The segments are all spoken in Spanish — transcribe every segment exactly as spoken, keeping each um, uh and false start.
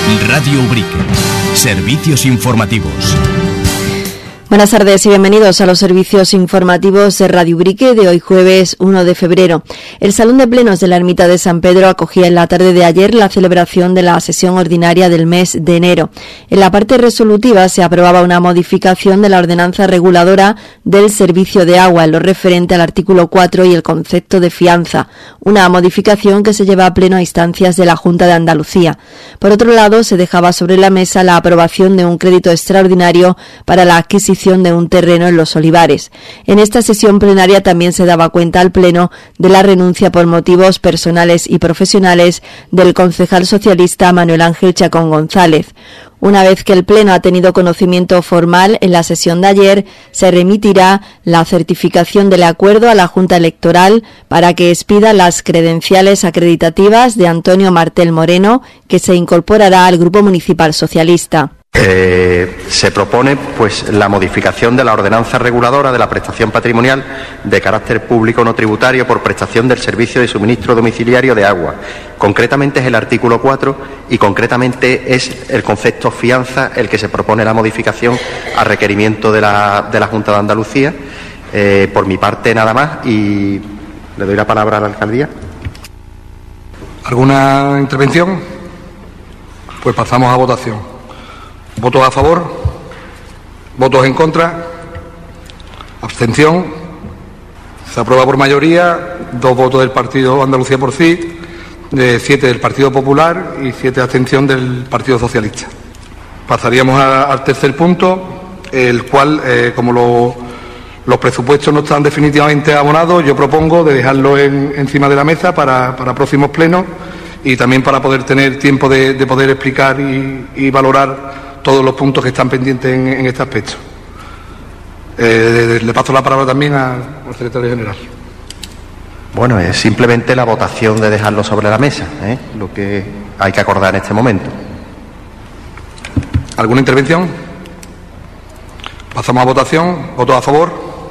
Radio Ubrique. Servicios informativos. Buenas tardes y bienvenidos a los servicios informativos de Radio Ubrique de hoy jueves uno de febrero. El Salón de Plenos de la Ermita de San Pedro acogía en la tarde de ayer la celebración de la sesión ordinaria del mes de enero. En la parte resolutiva se aprobaba una modificación de la ordenanza reguladora del servicio de agua en lo referente al artículo cuatro y el concepto de fianza, una modificación que se lleva a pleno a instancias de la Junta de Andalucía. Por otro lado, se dejaba sobre la mesa la aprobación de un crédito extraordinario para la adquisición de un terreno en Los Olivares. En esta sesión plenaria también se daba cuenta al Pleno de la renuncia por motivos personales y profesionales del concejal socialista Manuel Ángel Chacón González. Una vez que el Pleno ha tenido conocimiento formal, en la sesión de ayer se remitirá la certificación del acuerdo a la Junta Electoral para que expida las credenciales acreditativas de Antonio Martel Moreno, que se incorporará al Grupo Municipal Socialista. Eh, se propone pues la modificación de la ordenanza reguladora de la prestación patrimonial de carácter público no tributario por prestación del servicio de suministro domiciliario de agua. Concretamente es el artículo cuatro y concretamente es el concepto fianza el que se propone la modificación a requerimiento de la, de la Junta de Andalucía. Eh, por mi parte nada más y le doy la palabra a la alcaldía. ¿Alguna intervención? Pues pasamos a votación. ¿Votos a favor? ¿Votos en contra? ¿Abstención? Se aprueba por mayoría, dos votos del Partido Andalucía por sí, de siete del Partido Popular y siete de abstención del Partido Socialista. Pasaríamos a, al tercer punto, el cual, eh, como lo, los presupuestos no están definitivamente abonados, yo propongo de dejarlo en, encima de la mesa para, para próximos plenos y también para poder tener tiempo de, de poder explicar y, y valorar todos los puntos que están pendientes en, en este aspecto. Eh, le paso la palabra también a, al secretario general. Bueno, es simplemente la votación de dejarlo sobre la mesa, ¿eh? Lo que hay que acordar en este momento. ¿Alguna intervención? Pasamos a votación. ¿Votos a favor?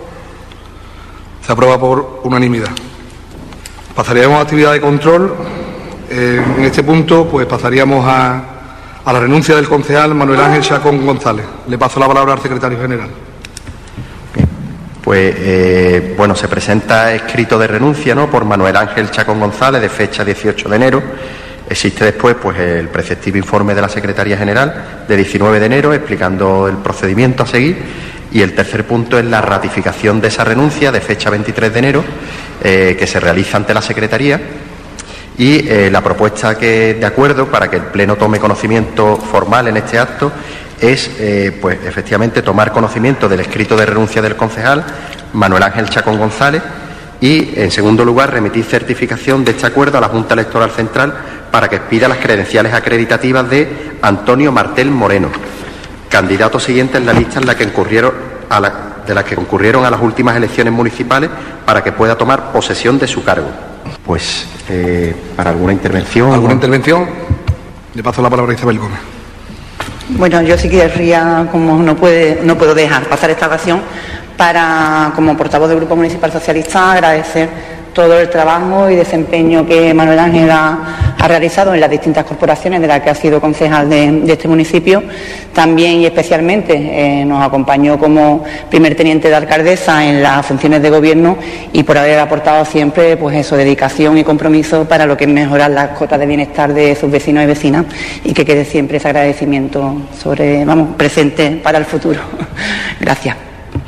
Se aprueba por unanimidad. Pasaríamos a actividad de control. Eh, en este punto, pues pasaríamos a A la renuncia del concejal Manuel Ángel Chacón González. Le paso la palabra al secretario general. Bien. Pues, eh, bueno, se presenta escrito de renuncia, ¿no?, por Manuel Ángel Chacón González, de fecha dieciocho de enero. Existe después, pues, el preceptivo informe de la Secretaría General de diecinueve de enero, explicando el procedimiento a seguir. Y el tercer punto es la ratificación de esa renuncia, de fecha veintitrés de enero, eh, que se realiza ante la Secretaría. Y eh, la propuesta que de acuerdo para que el Pleno tome conocimiento formal en este acto es, eh, pues, efectivamente, tomar conocimiento del escrito de renuncia del concejal Manuel Ángel Chacón González y, en segundo lugar, remitir certificación de este acuerdo a la Junta Electoral Central para que expida las credenciales acreditativas de Antonio Martel Moreno, candidato siguiente en la lista en la que concurrieron a la, de las que concurrieron a las últimas elecciones municipales para que pueda tomar posesión de su cargo. Pues, eh, para alguna intervención. ¿Alguna intervención? Le paso la palabra a Isabel Gómez. Bueno, yo sí querría, como no puede, no puedo dejar pasar esta ocasión, para, como portavoz del Grupo Municipal Socialista, agradecer todo el trabajo y desempeño que Manuel Ángel ha, ha realizado en las distintas corporaciones de las que ha sido concejal de, de este municipio. También y especialmente eh, nos acompañó como primer teniente de alcaldesa en las funciones de gobierno y por haber aportado siempre, pues eso, dedicación y compromiso para lo que es mejorar las cotas de bienestar de sus vecinos y vecinas, y que quede siempre ese agradecimiento sobre, vamos, presente para el futuro. Gracias.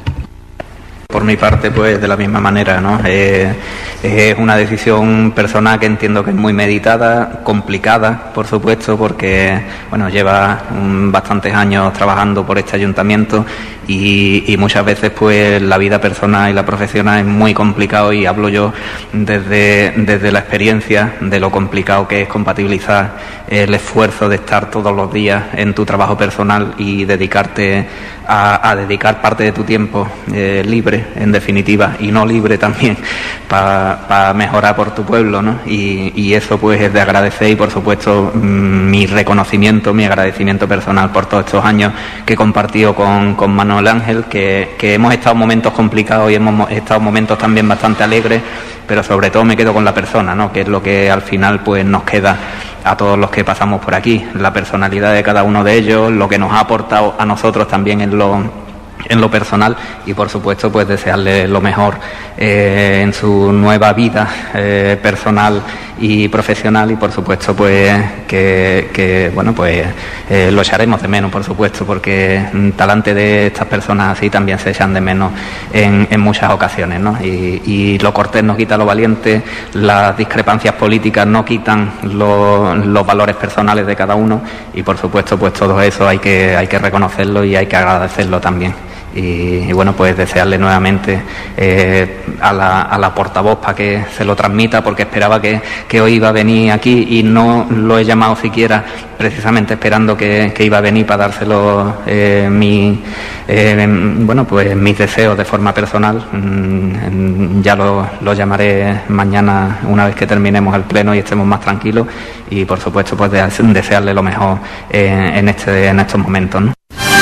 Por mi parte, pues de la misma manera, ¿no? Eh, es una decisión personal que entiendo que es muy meditada, complicada, por supuesto, porque, bueno, lleva um, bastantes años trabajando por este ayuntamiento y, y muchas veces, pues, la vida personal y la profesional es muy complicado, y hablo yo desde, desde la experiencia de lo complicado que es compatibilizar el esfuerzo de estar todos los días en tu trabajo personal y dedicarte a, a dedicar parte de tu tiempo eh, libre, en definitiva, y no libre también, para pa mejorar por tu pueblo, ¿no? Y, y eso, pues, es de agradecer, y por supuesto mmm, mi reconocimiento, mi agradecimiento personal por todos estos años que he compartido con, con Manuel Ángel, que, que hemos estado en momentos complicados y hemos estado en momentos también bastante alegres, pero sobre todo me quedo con la persona, ¿no?, que es lo que al final, pues, nos queda a todos los que pasamos por aquí, la personalidad de cada uno de ellos, lo que nos ha aportado a nosotros también en lo en lo personal, y por supuesto pues desearle lo mejor eh, en su nueva vida eh, personal y profesional, y por supuesto pues que, que bueno pues eh, lo echaremos de menos, por supuesto, porque talante de estas personas así también se echan de menos en, en muchas ocasiones, ¿no? Y, y lo cortés no quita lo valiente, las discrepancias políticas no quitan lo, los valores personales de cada uno, y por supuesto pues todo eso hay que, hay que reconocerlo y hay que agradecerlo también. Y, y bueno, pues desearle nuevamente eh, a, la, a la portavoz para que se lo transmita, porque esperaba que, que hoy iba a venir aquí y no lo he llamado siquiera, precisamente esperando que, que iba a venir para dárselo eh, mi, eh, bueno, pues mis deseos de forma personal. Mm, ya lo, lo llamaré mañana una vez que terminemos el pleno y estemos más tranquilos, y por supuesto pues de, desearle lo mejor eh, en, este, en estos momentos, ¿no?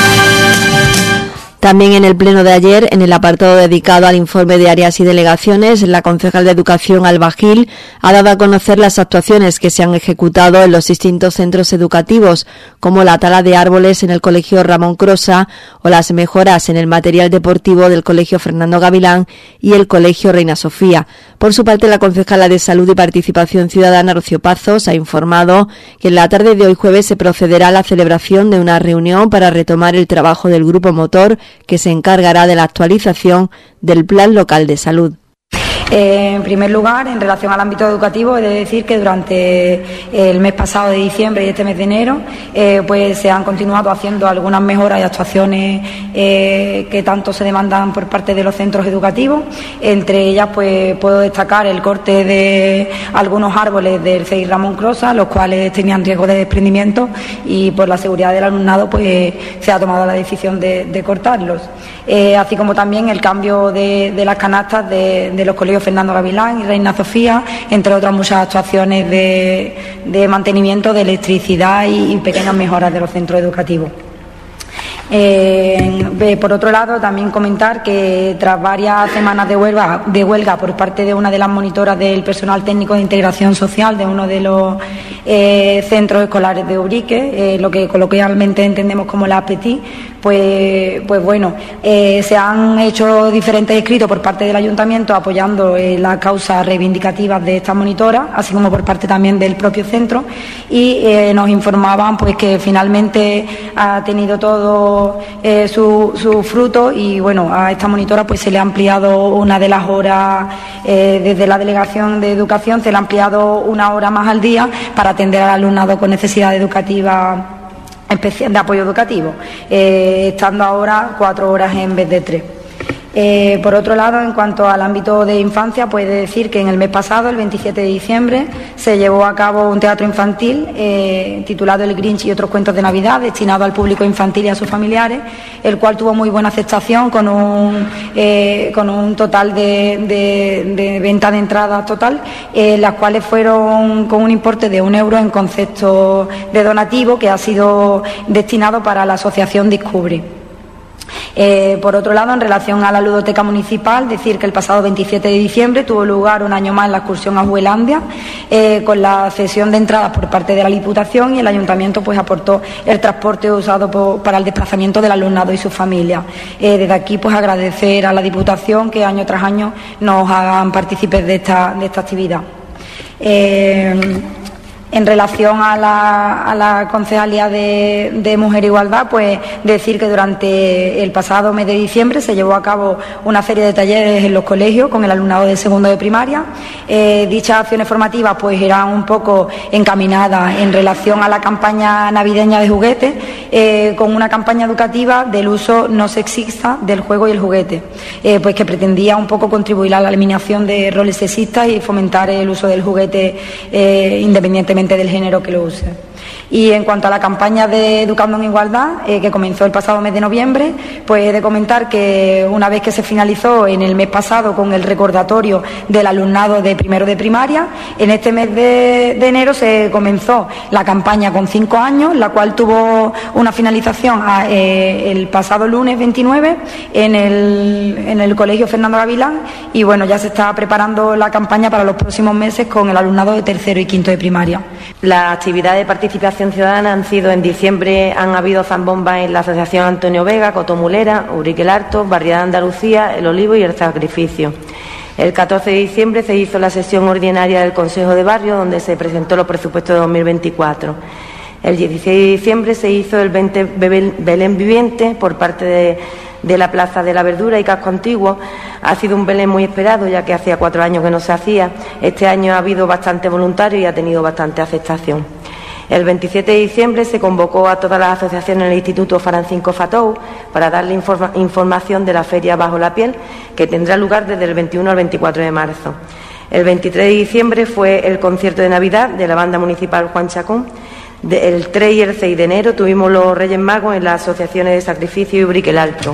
También en el pleno de ayer, en el apartado dedicado al informe de áreas y delegaciones, la concejal de Educación, Alba Gil, ha dado a conocer las actuaciones que se han ejecutado en los distintos centros educativos, como la tala de árboles en el Colegio Ramón Crosa o las mejoras en el material deportivo del Colegio Fernando Gavilán y el Colegio Reina Sofía. Por su parte, la concejala de Salud y Participación Ciudadana, Rocío Pazos, ha informado que en la tarde de hoy jueves se procederá a la celebración de una reunión para retomar el trabajo del grupo motor que se encargará de la actualización del Plan Local de Salud. Eh, en primer lugar, en relación al ámbito educativo, he de decir que durante el mes pasado de diciembre y este mes de enero eh, pues se han continuado haciendo algunas mejoras y actuaciones eh, que tanto se demandan por parte de los centros educativos. Entre ellas pues puedo destacar el corte de algunos árboles del C I Ramón Crosa, los cuales tenían riesgo de desprendimiento, y por la seguridad del alumnado pues se ha tomado la decisión de, de cortarlos. Eh, así como también el cambio de, de las canastas de, de los colegios Fernando Gavilán y Reina Sofía, entre otras muchas actuaciones de, de mantenimiento de electricidad y, y pequeñas mejoras de los centros educativos. Eh, por otro lado, también comentar que tras varias semanas de huelga, de huelga por parte de una de las monitoras del personal técnico de integración social de uno de los eh, centros escolares de Ubrique, eh, lo que coloquialmente entendemos como la A P E T I, pues, pues bueno, eh, se han hecho diferentes escritos por parte del ayuntamiento apoyando eh, las causas reivindicativas de estas monitoras, así como por parte también del propio centro, y eh, nos informaban pues que finalmente ha tenido todo Eh, su, su fruto, y bueno, a esta monitora pues se le ha ampliado una de las horas eh, desde la Delegación de Educación, se le ha ampliado una hora más al día para atender al alumnado con necesidades educativas especial, de apoyo educativo, eh, estando ahora cuatro horas en vez de tres. Eh, por otro lado, en cuanto al ámbito de infancia, puede decir que en el mes pasado, el veintisiete de diciembre, se llevó a cabo un teatro infantil eh, titulado El Grinch y otros cuentos de Navidad, destinado al público infantil y a sus familiares, el cual tuvo muy buena aceptación, con un, eh, con un total de, de, de venta de entradas total, eh, las cuales fueron con un importe de un euro en concepto de donativo, que ha sido destinado para la asociación Discovery. Eh, por otro lado, en relación a la ludoteca municipal, decir que el pasado veintisiete de diciembre tuvo lugar un año más la excursión a Juelandia, eh, con la cesión de entradas por parte de la Diputación, y el Ayuntamiento pues aportó el transporte usado por, para el desplazamiento del alumnado y su familia. Eh, desde aquí pues agradecer a la Diputación que año tras año nos hagan partícipes de esta, de esta actividad. Eh, En relación a la, a la Concejalía de, de Mujer e Igualdad, pues decir que durante el pasado mes de diciembre se llevó a cabo una serie de talleres en los colegios con el alumnado de segundo de primaria. Eh, dichas acciones formativas pues eran un poco encaminadas en relación a la campaña navideña de juguetes, eh, con una campaña educativa del uso no sexista del juego y el juguete, eh, pues que pretendía un poco contribuir a la eliminación de roles sexistas y fomentar el uso del juguete eh, independientemente del género que lo use. Y en cuanto a la campaña de Educando en Igualdad, eh, que comenzó el pasado mes de noviembre, pues he de comentar que una vez que se finalizó en el mes pasado con el recordatorio del alumnado de primero de primaria, en este mes de, de enero se comenzó la campaña con cinco años, la cual tuvo una finalización a, eh, el pasado lunes veintinueve en el, en el Colegio Fernando Gavilán, y bueno, ya se está preparando la campaña para los próximos meses con el alumnado de tercero y quinto de primaria. Las actividades de participación ciudadana han sido en diciembre, han habido zambombas en la Asociación Antonio Vega, Cotomulera, Ubrique el Alto, Barriada Andalucía, El Olivo y El Sacrificio. El catorce de diciembre se hizo la sesión ordinaria del Consejo de Barrio, donde se presentó los presupuestos de dos mil veinticuatro. El dieciséis de diciembre se hizo el veinte Belén Viviente por parte de, de la Plaza de la Verdura y Casco Antiguo. Ha sido un Belén muy esperado, ya que hacía cuatro años que no se hacía. Este año ha habido bastante voluntarios y ha tenido bastante aceptación. El veintisiete de diciembre se convocó a todas las asociaciones del Instituto Francisco Fatou para darle informa información de la Feria Bajo la Piel, que tendrá lugar desde el veintiuno al veinticuatro de marzo. El veintitrés de diciembre fue el concierto de Navidad de la Banda Municipal Juan Chacón. De, el tres y el seis de enero tuvimos los Reyes Magos en las asociaciones de Sacrificio y Ubrique el Alto.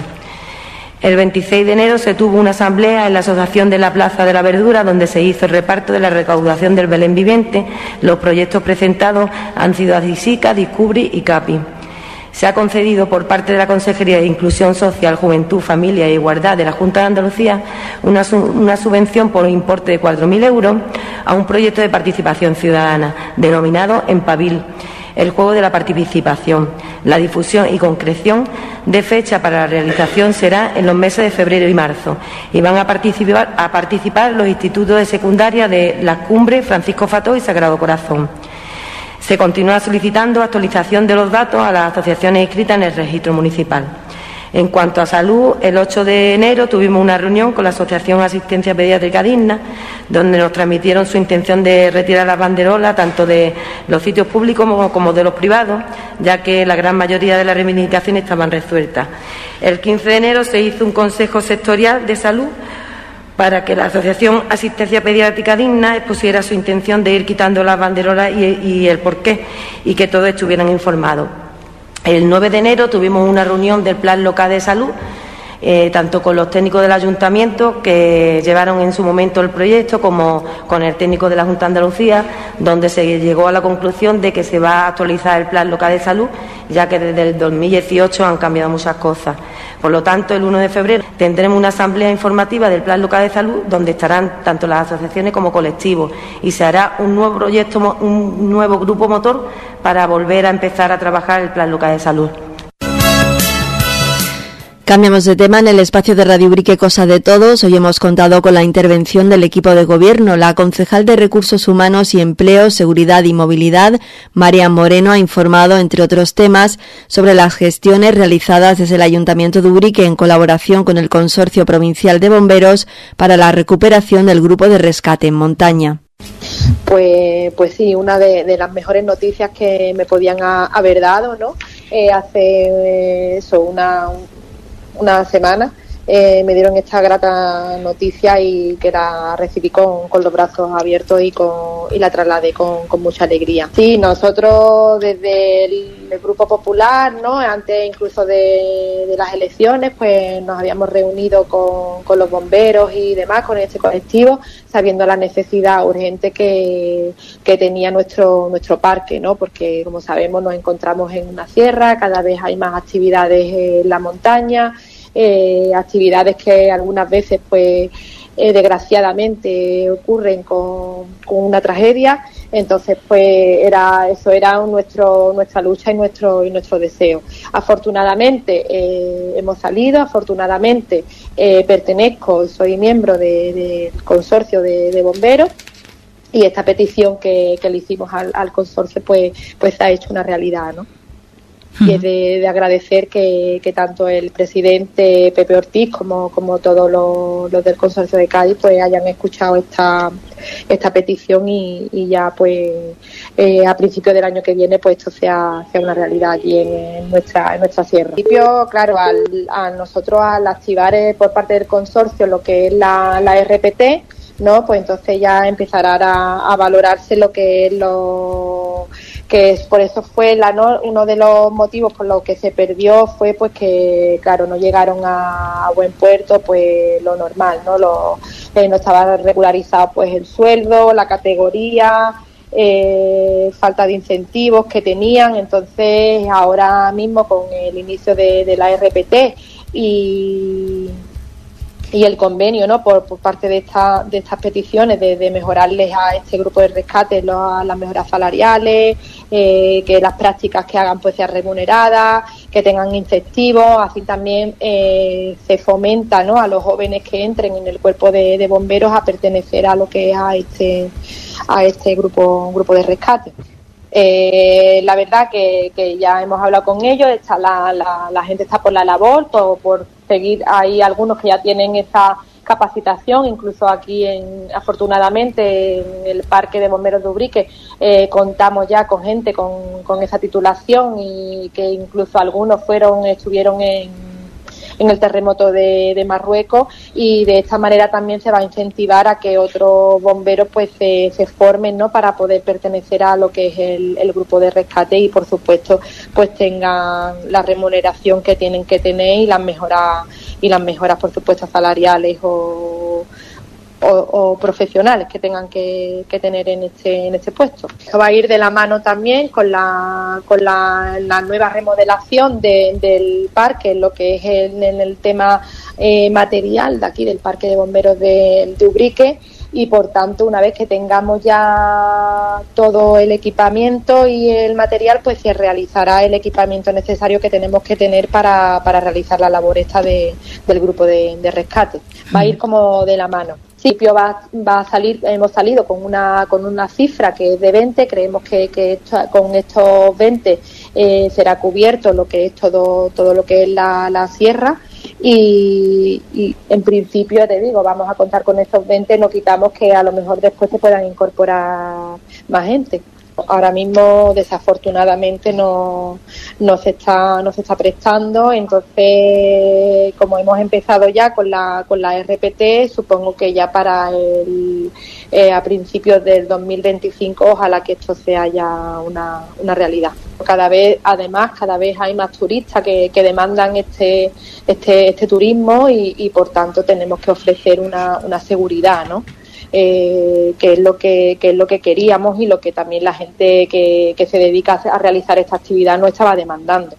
El veintiséis de enero se tuvo una asamblea en la Asociación de la Plaza de la Verdura, donde se hizo el reparto de la recaudación del Belén Viviente. Los proyectos presentados han sido Adisica, Discubri y Capi. Se ha concedido por parte de la Consejería de Inclusión Social, Juventud, Familia e Igualdad de la Junta de Andalucía una, una subvención por un importe de cuatro mil euros a un proyecto de participación ciudadana denominado Empavil, el juego de la participación. La difusión y concreción de fecha para la realización será en los meses de febrero y marzo y van a participar, a participar los institutos de secundaria de Las Cumbres, Francisco Fatou y Sagrado Corazón. Se continúa solicitando actualización de los datos a las asociaciones inscritas en el registro municipal. En cuanto a salud, el ocho de enero tuvimos una reunión con la Asociación Asistencia Pediátrica Digna, donde nos transmitieron su intención de retirar las banderolas tanto de los sitios públicos como, como de los privados, ya que la gran mayoría de las reivindicaciones estaban resueltas. El quince de enero se hizo un Consejo Sectorial de Salud para que la Asociación Asistencia Pediátrica Digna expusiera su intención de ir quitando las banderolas y, y el porqué, y que todos estuvieran informados. El nueve de enero tuvimos una reunión del Plan Local de Salud, eh, tanto con los técnicos del Ayuntamiento, que llevaron en su momento el proyecto, como con el técnico de la Junta de Andalucía, donde se llegó a la conclusión de que se va a actualizar el Plan Local de Salud, ya que desde el dos mil dieciocho han cambiado muchas cosas. Por lo tanto, el uno de febrero tendremos una asamblea informativa del Plan Local de Salud, donde estarán tanto las asociaciones como colectivos, y se hará un nuevo proyecto, un nuevo grupo motor para volver a empezar a trabajar el Plan Local de Salud. Cambiamos de tema. En el espacio de Radio Ubrique Cosa de Todos, hoy hemos contado con la intervención del equipo de gobierno. La concejal de Recursos Humanos y Empleo, Seguridad y Movilidad, María Moreno, ha informado, entre otros temas, sobre las gestiones realizadas desde el Ayuntamiento de Ubrique en colaboración con el Consorcio Provincial de Bomberos para la recuperación del grupo de rescate en montaña. Pues, pues sí, una de, de las mejores noticias que me podían a, haber dado, ¿no? Eh, hace eh, eso, una... una semana eh, me dieron esta grata noticia y que la recibí con, con los brazos abiertos y con y la trasladé con, con mucha alegría. Sí, nosotros desde el, el Grupo Popular, ¿no? Antes incluso de, de las elecciones, pues nos habíamos reunido con, con los bomberos y demás, con este colectivo, sabiendo la necesidad urgente que, que tenía nuestro nuestro parque, ¿no? Porque, como sabemos, nos encontramos en una sierra, cada vez hay más actividades en la montaña, eh, actividades que algunas veces, pues, eh, desgraciadamente ocurren con, con una tragedia. Entonces, pues, era eso era nuestro nuestra lucha y nuestro y nuestro deseo. Afortunadamente eh, hemos salido, afortunadamente eh, pertenezco, soy miembro del de consorcio de, de bomberos, y esta petición que, que le hicimos al, al consorcio, pues, pues ha hecho una realidad, ¿no? Uh-huh. Y es de, de agradecer que, que tanto el presidente Pepe Ortiz como, como todos los, los del consorcio de Cádiz, pues hayan escuchado esta esta petición y, y ya, pues, eh, a principios del año que viene, pues esto sea, sea una realidad aquí en, en nuestra en nuestra sierra. Al principio, claro, al, a nosotros al activar eh, por parte del consorcio lo que es la, la R P T, ¿no? Pues entonces ya empezará a, a valorarse lo que es lo que es, por eso fue la no, uno de los motivos por los que se perdió fue pues que, claro, no llegaron a, a buen puerto, pues lo normal, ¿no? Lo, eh, no estaba regularizado pues el sueldo, la categoría, eh, falta de incentivos que tenían. Entonces ahora mismo con el inicio de, de la R P T y y el convenio, ¿no? Por, por parte de, esta, de estas peticiones de, de mejorarles a este grupo de rescate lo, las mejoras salariales, eh, que las prácticas que hagan pues sean remuneradas, que tengan incentivos, así también eh, se fomenta, ¿no? A los jóvenes que entren en el cuerpo de, de bomberos a pertenecer a lo que es a este a este grupo grupo de rescate. Eh, la verdad que, que ya hemos hablado con ellos, está la, la, la gente está por la labor, por, por seguir. Hay algunos que ya tienen esa capacitación, incluso aquí en, afortunadamente en el Parque de Bomberos de Ubrique eh, contamos ya con gente con, con esa titulación y que incluso algunos fueron, estuvieron en en el terremoto de, de Marruecos, y de esta manera también se va a incentivar a que otros bomberos pues se, se formen, ¿no? Para poder pertenecer a lo que es el, el grupo de rescate y por supuesto pues tengan la remuneración que tienen que tener y las mejoras y las mejoras por supuesto salariales o O, o profesionales que tengan que, que tener en este en este puesto. Esto va a ir de la mano también con la con la, la nueva remodelación de, del parque, lo que es el, en el tema eh, material de aquí del Parque de Bomberos de, de Ubrique, y por tanto una vez que tengamos ya todo el equipamiento y el material, pues se realizará el equipamiento necesario que tenemos que tener para, para realizar la labor esta de, del grupo de, de rescate. Va a ir como de la mano. Sí, va, va a salir, hemos salido con una con una cifra que es de veinte, creemos que, que esto, con estos veinte eh, será cubierto lo que es todo todo lo que es la, la sierra, y, y en principio te digo, vamos a contar con estos veinte, no quitamos que a lo mejor después se puedan incorporar más gente. Ahora mismo desafortunadamente no, no se está no se está prestando, entonces como hemos empezado ya con la con la R P T, supongo que ya para el eh, a principios del dos mil veinticinco ojalá que esto sea ya una, una realidad. Cada vez, además, cada vez hay más turistas que, que demandan este este este turismo y, y por tanto tenemos que ofrecer una, una seguridad, ¿no? Eh, que es lo que, que es lo que queríamos y lo que también la gente que, que se dedica a realizar esta actividad no estaba demandando.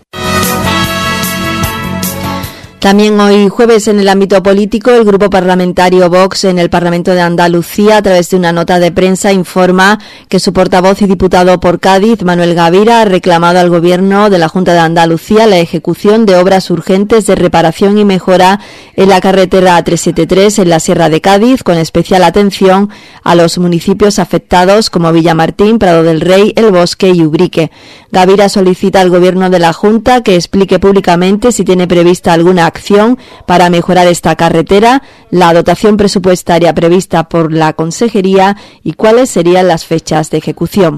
También hoy jueves en el ámbito político, el grupo parlamentario Vox en el Parlamento de Andalucía, a través de una nota de prensa, informa que su portavoz y diputado por Cádiz, Manuel Gavira, ha reclamado al Gobierno de la Junta de Andalucía la ejecución de obras urgentes de reparación y mejora en la carretera A trescientos setenta y tres en la Sierra de Cádiz, con especial atención a los municipios afectados como Villamartín, Prado del Rey, El Bosque y Ubrique. Gavira solicita al Gobierno de la Junta que explique públicamente si tiene prevista alguna acción para mejorar esta carretera, la dotación presupuestaria prevista por la Consejería y cuáles serían las fechas de ejecución.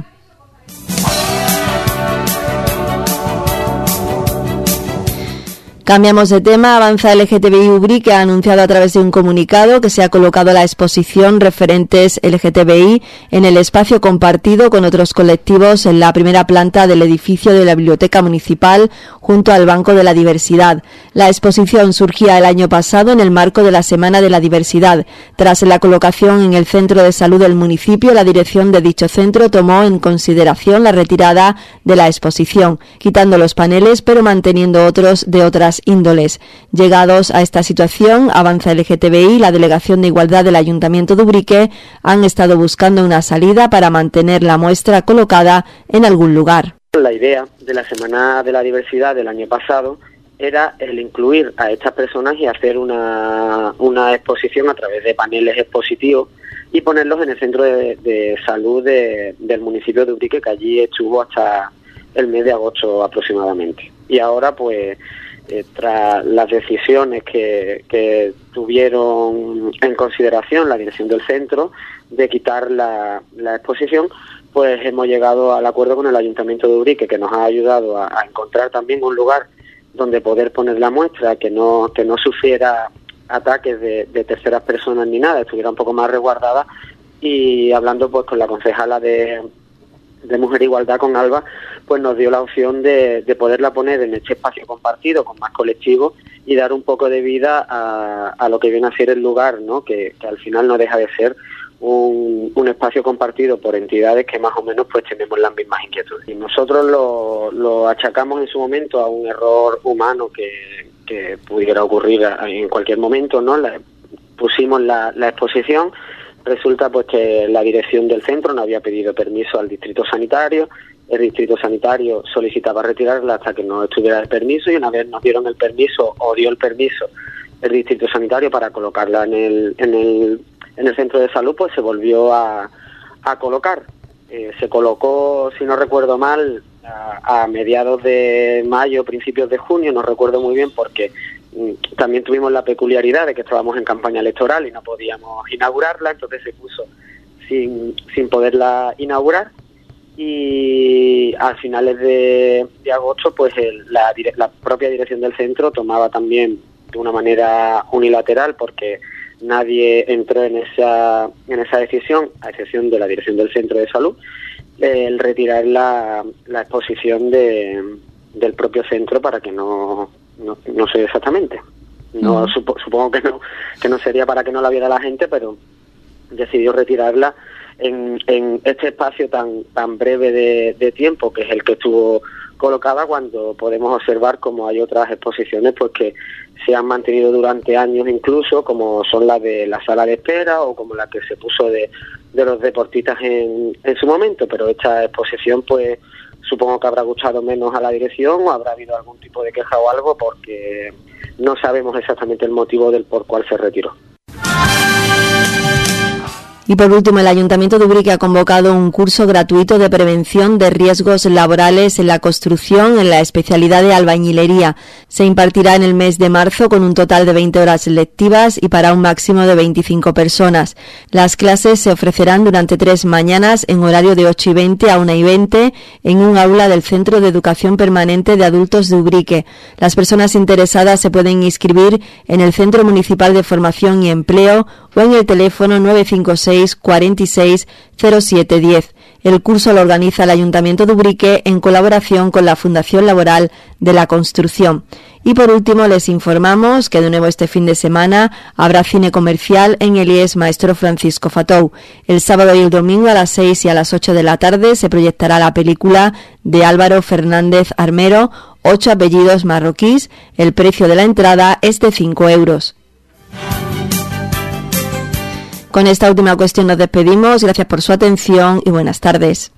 Cambiamos de tema. Avanza L G T B I Ubrique, que ha anunciado a través de un comunicado que se ha colocado la exposición Referentes L G T B I en el espacio compartido con otros colectivos en la primera planta del edificio de la Biblioteca Municipal, junto al Banco de la Diversidad. La exposición surgía el año pasado en el marco de la Semana de la Diversidad. Tras la colocación en el centro de salud del municipio, la dirección de dicho centro tomó en consideración la retirada de la exposición, quitando los paneles pero manteniendo otros de otras índoles. Llegados a esta situación, Avanza L G T B I y la Delegación de Igualdad del Ayuntamiento de Ubrique han estado buscando una salida para mantener la muestra colocada en algún lugar. La idea de la Semana de la Diversidad del año pasado era el incluir a estas personas y hacer una, una exposición a través de paneles expositivos y ponerlos en el centro de, de salud de, del municipio de Ubrique, que allí estuvo hasta el mes de agosto aproximadamente. Y ahora pues Eh, tras las decisiones que, que tuvieron en consideración la dirección del centro de quitar la, la exposición, pues hemos llegado al acuerdo con el Ayuntamiento de Ubrique, que nos ha ayudado a, a encontrar también un lugar donde poder poner la muestra, que no que no sufriera ataques de, de terceras personas ni nada, estuviera un poco más resguardada. Y hablando pues con la concejala de de Mujer e Igualdad, con Alba, pues nos dio la opción de, de poderla poner en este espacio compartido con más colectivos y dar un poco de vida a, a lo que viene a ser el lugar, ¿no? Que, que al final no deja de ser un, un espacio compartido por entidades que más o menos pues tenemos las mismas inquietudes. Y nosotros lo, lo achacamos en su momento a un error humano que, que pudiera ocurrir en cualquier momento, ¿no? La, pusimos la, la exposición, resulta pues que la dirección del centro no había pedido permiso al distrito sanitario, el distrito sanitario solicitaba retirarla hasta que no estuviera el permiso, y una vez nos dieron el permiso, o dio el permiso el distrito sanitario para colocarla en el, en el, en el centro de salud, pues se volvió a, a colocar. Eh, se colocó, si no recuerdo mal, a, a mediados de mayo, principios de junio, no recuerdo muy bien, porque mm, también tuvimos la peculiaridad de que estábamos en campaña electoral y no podíamos inaugurarla, entonces se puso sin, sin poderla inaugurar, y a finales de, de agosto pues el, la, la propia dirección del centro tomaba también de una manera unilateral, porque nadie entró en esa en esa decisión, a excepción de la dirección del centro de salud, el retirar la, la exposición de, del propio centro para que no, no, no sé exactamente, no uh-huh. supo, supongo que no que no sería para que no la viera la gente, pero decidió retirarla en, en este espacio tan tan breve de, de tiempo, que es el que estuvo colocada, cuando podemos observar como hay otras exposiciones pues que se han mantenido durante años, incluso como son las de la sala de espera o como la que se puso de, de los deportistas en, en su momento, pero esta exposición pues supongo que habrá gustado menos a la dirección, o habrá habido algún tipo de queja o algo, porque no sabemos exactamente el motivo del por cual se retiró. Y por último, el Ayuntamiento de Ubrique ha convocado un curso gratuito de prevención de riesgos laborales en la construcción en la especialidad de albañilería. Se impartirá en el mes de marzo con un total de veinte horas lectivas y para un máximo de veinticinco personas. Las clases se ofrecerán durante tres mañanas en horario de ocho y veinte a una y veinte en un aula del Centro de Educación Permanente de Adultos de Ubrique. Las personas interesadas se pueden inscribir en el Centro Municipal de Formación y Empleo o en el teléfono nueve cinco seis, cuarenta y seis, cero siete diez. El curso lo organiza el Ayuntamiento de Ubrique en colaboración con la Fundación Laboral de la Construcción. Y por último les informamos que de nuevo este fin de semana habrá cine comercial en el I E S Maestro Francisco Fatou. El sábado y el domingo a las seis y a las ocho de la tarde se proyectará la película de Álvaro Fernández Armero, Ocho apellidos marroquíes. El precio de la entrada es de cinco euros. Con esta última cuestión nos despedimos. Gracias por su atención y buenas tardes.